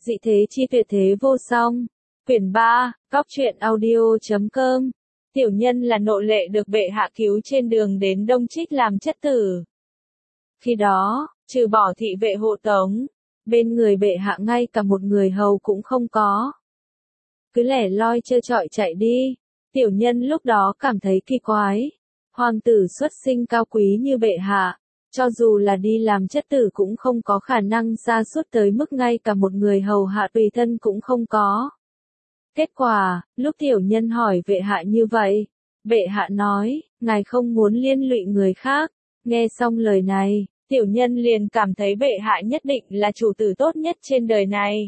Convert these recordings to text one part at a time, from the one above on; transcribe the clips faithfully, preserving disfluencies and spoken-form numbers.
Dị thế chi tuyệt thế vô song. Quyển ba, Góc truyện audio chấm com. Tiểu nhân là nộ lệ được bệ hạ cứu trên đường đến Đông Trích làm chất tử. Khi đó, trừ bỏ thị vệ hộ tống, bên người bệ hạ ngay cả một người hầu cũng không có. Cứ lẻ loi trơ trọi chạy đi. Tiểu nhân lúc đó cảm thấy kỳ quái. Hoàng tử xuất sinh cao quý như bệ hạ, cho dù là đi làm chất tử cũng không có khả năng sa sút tới mức ngay cả một người hầu hạ tùy thân cũng không có. Kết quả, lúc tiểu nhân hỏi bệ hạ như vậy, bệ hạ nói, ngài không muốn liên lụy người khác. Nghe xong lời này, tiểu nhân liền cảm thấy bệ hạ nhất định là chủ tử tốt nhất trên đời này.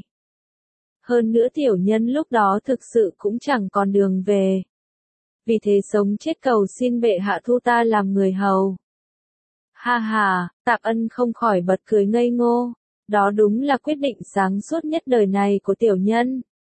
Hơn nữa tiểu nhân lúc đó thực sự cũng chẳng còn đường về. Vì thế sống chết cầu xin bệ hạ thu ta làm người hầu. Ha ha, Tạp Ân không khỏi bật cười ngây ngô. Đó đúng là quyết định sáng suốt nhất đời này của tiểu nhân.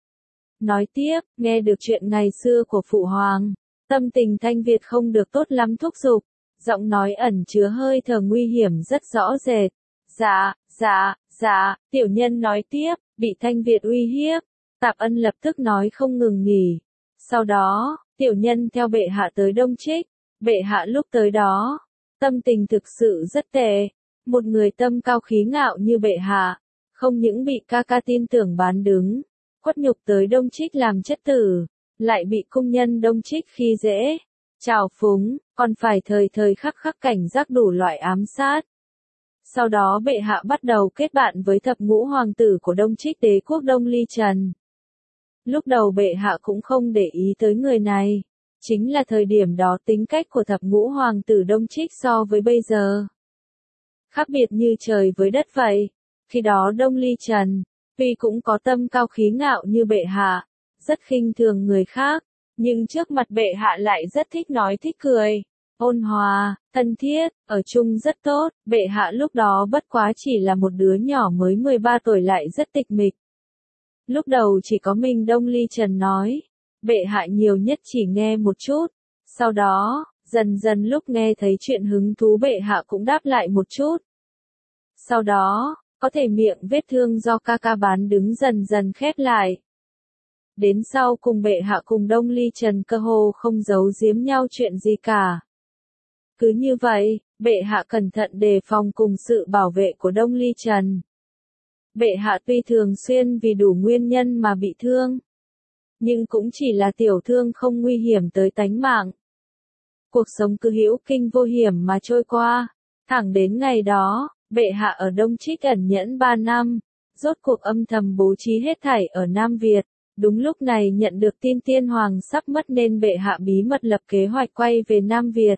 Nói tiếp, nghe được chuyện ngày xưa của Phụ Hoàng, tâm tình Thanh Việt không được tốt lắm thúc giục, giọng nói ẩn chứa hơi thở nguy hiểm rất rõ rệt. Dạ, dạ, dạ, tiểu nhân nói tiếp, bị Thanh Việt uy hiếp. Tạp Ân lập tức nói không ngừng nghỉ. Sau đó, tiểu nhân theo bệ hạ tới Đông Trích. Bệ hạ lúc tới đó, tâm tình thực sự rất tệ. Một người tâm cao khí ngạo như bệ hạ, không những bị ca ca tin tưởng bán đứng, khuất nhục tới Đông Trích làm chất tử, lại bị cung nhân Đông Trích khi dễ, trào phúng, còn phải thời thời khắc khắc cảnh giác đủ loại ám sát. Sau đó bệ hạ bắt đầu kết bạn với thập ngũ hoàng tử của Đông Trích đế quốc Đông Ly Trần. Lúc đầu bệ hạ cũng không để ý tới người này, chính là thời điểm đó tính cách của thập ngũ hoàng tử Đông Trích so với bây giờ khác biệt như trời với đất vậy. Khi đó Đông Ly Trần, tuy cũng có tâm cao khí ngạo như bệ hạ, rất khinh thường người khác, nhưng trước mặt bệ hạ lại rất thích nói thích cười, ôn hòa, thân thiết, ở chung rất tốt. Bệ hạ lúc đó bất quá chỉ là một đứa nhỏ mới mười ba tuổi lại rất tịch mịch. Lúc đầu chỉ có mình Đông Ly Trần nói, bệ hạ nhiều nhất chỉ nghe một chút, sau đó, dần dần lúc nghe thấy chuyện hứng thú bệ hạ cũng đáp lại một chút. Sau đó, có thể miệng vết thương do ca ca bán đứng dần dần khép lại. Đến sau cùng bệ hạ cùng Đông Ly Trần cơ hồ không giấu giếm nhau chuyện gì cả. Cứ như vậy, bệ hạ cẩn thận đề phòng cùng sự bảo vệ của Đông Ly Trần. Bệ hạ tuy thường xuyên vì đủ nguyên nhân mà bị thương, nhưng cũng chỉ là tiểu thương không nguy hiểm tới tánh mạng. Cuộc sống cứ hữu kinh vô hiểm mà trôi qua, thẳng đến ngày đó, bệ hạ ở Đông Trích ẩn nhẫn ba năm, rốt cuộc âm thầm bố trí hết thảy ở Nam Việt. Đúng lúc này nhận được tin tiên hoàng sắp mất nên bệ hạ bí mật lập kế hoạch quay về Nam Việt.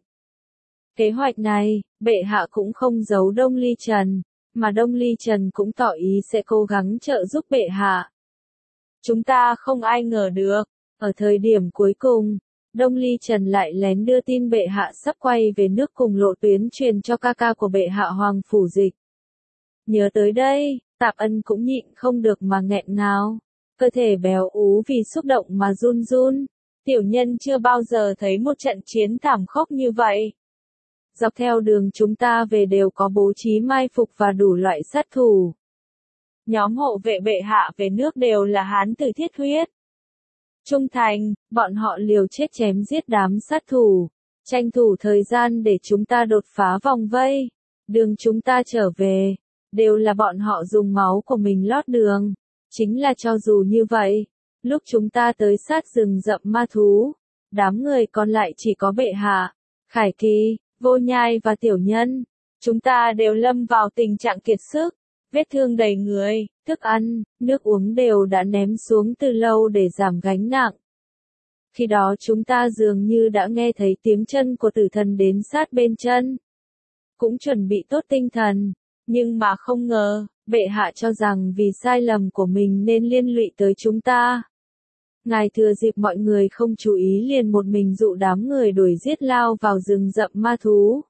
Kế hoạch này, bệ hạ cũng không giấu Đông Ly Trần, mà Đông Ly Trần cũng tỏ ý sẽ cố gắng trợ giúp bệ hạ. Chúng ta không ai ngờ được, ở thời điểm cuối cùng, Đông Ly Trần lại lén đưa tin bệ hạ sắp quay về nước cùng lộ tuyến truyền cho ca ca của bệ hạ Hoàng Phủ Dịch. Nhớ tới đây, Tạp Ân cũng nhịn không được mà nghẹn ngào, cơ thể béo ú vì xúc động mà run run. Tiểu nhân chưa bao giờ thấy một trận chiến thảm khốc như vậy. Dọc theo đường chúng ta về đều có bố trí mai phục và đủ loại sát thủ. Nhóm hộ vệ bệ hạ về nước đều là hán tử thiết huyết, trung thành, bọn họ liều chết chém giết đám sát thủ, tranh thủ thời gian để chúng ta đột phá vòng vây. Đường chúng ta trở về, đều là bọn họ dùng máu của mình lót đường. Chính là cho dù như vậy, lúc chúng ta tới sát rừng rậm ma thú, đám người còn lại chỉ có bệ hạ, Khải Kỳ, Vô Nhai và Tiểu Nhân. Chúng ta đều lâm vào tình trạng kiệt sức, vết thương đầy người, thức ăn, nước uống đều đã ném xuống từ lâu để giảm gánh nặng. Khi đó chúng ta dường như đã nghe thấy tiếng chân của tử thần đến sát bên chân. Cũng chuẩn bị tốt tinh thần, nhưng mà không ngờ, bệ hạ cho rằng vì sai lầm của mình nên liên lụy tới chúng ta. Ngài thừa dịp mọi người không chú ý liền một mình dụ đám người đuổi giết lao vào rừng rậm ma thú,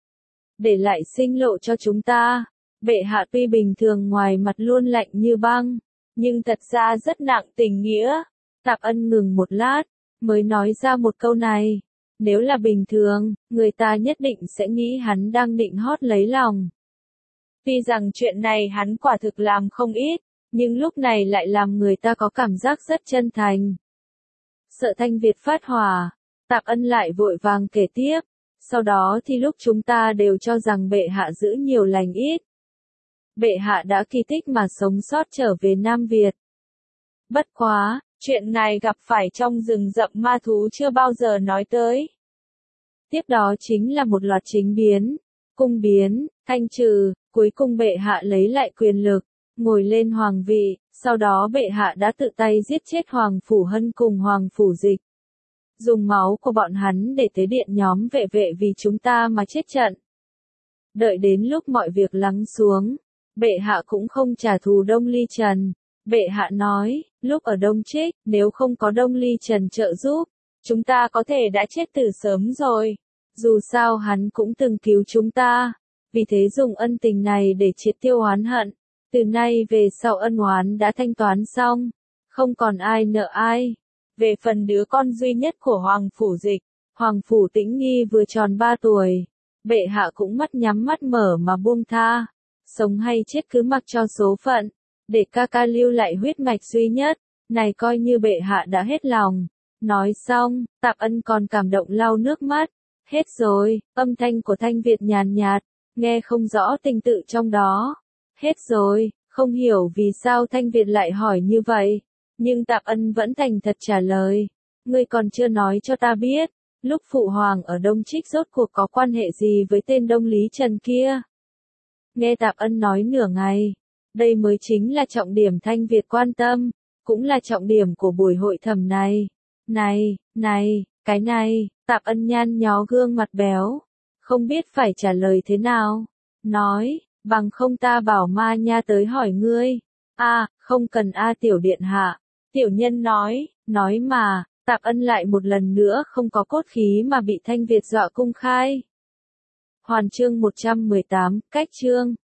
để lại sinh lộ cho chúng ta. Bệ hạ tuy bình thường ngoài mặt luôn lạnh như băng, nhưng thật ra rất nặng tình nghĩa. Tạp Ân ngừng một lát, mới nói ra một câu này. Nếu là bình thường, người ta nhất định sẽ nghĩ hắn đang định hót lấy lòng. Tuy rằng chuyện này hắn quả thực làm không ít, nhưng lúc này lại làm người ta có cảm giác rất chân thành. Sợ Thanh Việt phát hỏa, Tạp Ân lại vội vàng kể tiếp, sau đó thì lúc chúng ta đều cho rằng bệ hạ giữ nhiều lành ít. Bệ hạ đã kỳ tích mà sống sót trở về Nam Việt. Bất quá, chuyện ngài gặp phải trong rừng rậm ma thú chưa bao giờ nói tới. Tiếp đó chính là một loạt chính biến, cung biến, thanh trừ, cuối cùng bệ hạ lấy lại quyền lực, ngồi lên hoàng vị, sau đó bệ hạ đã tự tay giết chết Hoàng Phủ Hân cùng Hoàng Phủ Dịch. Dùng máu của bọn hắn để tế điện nhóm vệ vệ vì chúng ta mà chết trận. Đợi đến lúc mọi việc lắng xuống, bệ hạ cũng không trả thù Đông Ly Trần. Bệ hạ nói, lúc ở Đông Trích, nếu không có Đông Ly Trần trợ giúp, chúng ta có thể đã chết từ sớm rồi. Dù sao hắn cũng từng cứu chúng ta, vì thế dùng ân tình này để triệt tiêu oán hận. Từ nay về sau ân oán đã thanh toán xong, không còn ai nợ ai. Về phần đứa con duy nhất của Hoàng Phủ Dịch, Hoàng Phủ Tĩnh Nghi vừa tròn ba tuổi, bệ hạ cũng mắt nhắm mắt mở mà buông tha. Sống hay chết cứ mặc cho số phận, để ca ca lưu lại huyết mạch duy nhất, này coi như bệ hạ đã hết lòng. Nói xong, Tạp Ân còn cảm động lau nước mắt. Hết rồi, âm thanh của Thanh Việt nhàn nhạt, nghe không rõ tình tự trong đó. Hết rồi, không hiểu vì sao Thanh Việt lại hỏi như vậy. Nhưng Tạp Ân vẫn thành thật trả lời. Ngươi còn chưa nói cho ta biết, lúc Phụ Hoàng ở Đông Trích rốt cuộc có quan hệ gì với tên Đông Lý Trần kia. Nghe Tạp Ân nói nửa ngày, đây mới chính là trọng điểm Thanh Việt quan tâm, cũng là trọng điểm của buổi hội thẩm này. Này, này, cái này, Tạp Ân nhăn nhó gương mặt béo, không biết phải trả lời thế nào. Nói, bằng không ta bảo Ma Nha tới hỏi ngươi. A, không cần A tiểu điện hạ. Tiểu nhân nói, nói mà, Tạp Ân lại một lần nữa không có cốt khí mà bị Thanh Việt dọa cung khai. Hoàn chương một trăm mười tám, cách chương.